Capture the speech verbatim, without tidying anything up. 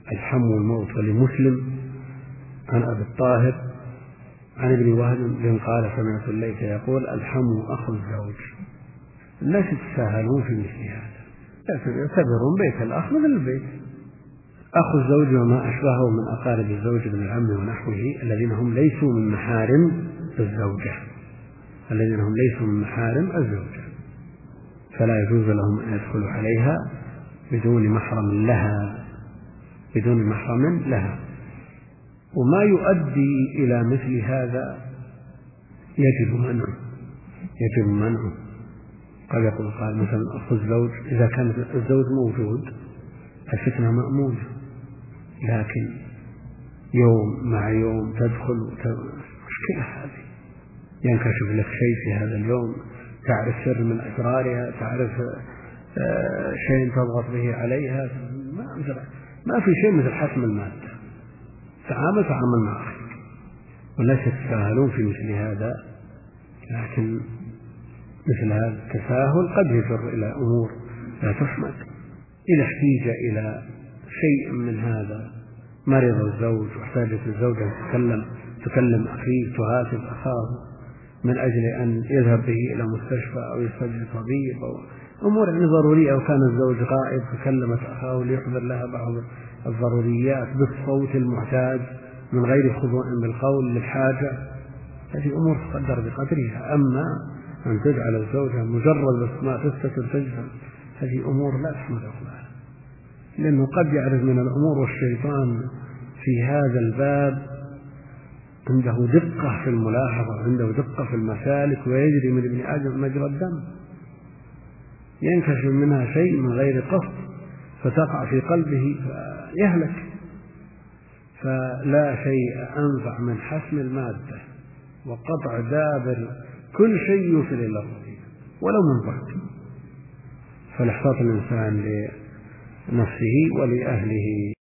الحم والموت. ولمسلم عن أبي الطاهر عن ابن وهب بن قال سمعت الليث يقول الحم أخو الزوج. الناس يتساهلون في مثل هذا، يعتبرون بيت الأخ من البيت. أخو الزوج وما أشبهه من أقارب الزوج من العم ونحوه الذين هم ليسوا من محارم الزوجة الذين هم ليسوا من محارم الزوجة فلا يجوز لهم أن يدخلوا عليها بدون محرم لها بدون محرم لها. وما يؤدي إلى مثل هذا يجب منعه يجب منعه قد يقول قال مثلا أخو الزوج إذا كان الزوج موجود الفتنة مأمونة، لكن يوم مع يوم تدخل مشكلة هذه، ينكشف لك شيء في هذا اليوم، تعرف سر من أسرارها، تعرف شيء تضغط به عليها، ما في شيء مثل حسم المادة. تعامل تعامل مع أخيك ولا تتساهلون في مثل هذا، لكن مثل هذا التساهل قد يجر إلى أمور لا تحمد. إذا احتيج إلى شيء من هذا، مرض الزوج واحتاجت الزوجة أن تكلم تكلم أخيه تهاتف أخاه من أجل أن يذهب به إلى مستشفى أو يستجد طبيب أو أمور يعني ضرورية، أو كان الزوج غائب فكلمت أخاه ليحضر لها بعض الضروريات بالصوت المعتاد من غير خضوع بالقول للحاجة، هذه أمور تقدر بقدرها. أما أن تجعل الزوجة مجرد بس ما تستتر تجهل، هذه أمور لا تحمد الله، لأنه قد يعرف من الأمور، والشيطان في هذا الباب عنده دقة في الملاحظة، عنده دقة في المسالك، ويجري من ابن آدم مجرى الدم، ينكشف منها شيء من غير قصد فتقع في قلبه فيهلك. فلا شيء أنفع من حسم المادة وقطع دابر كل شيء يوصل إلى الرضيع ولو من بعد. فليحتاط الإنسان لنفسه ولأهله.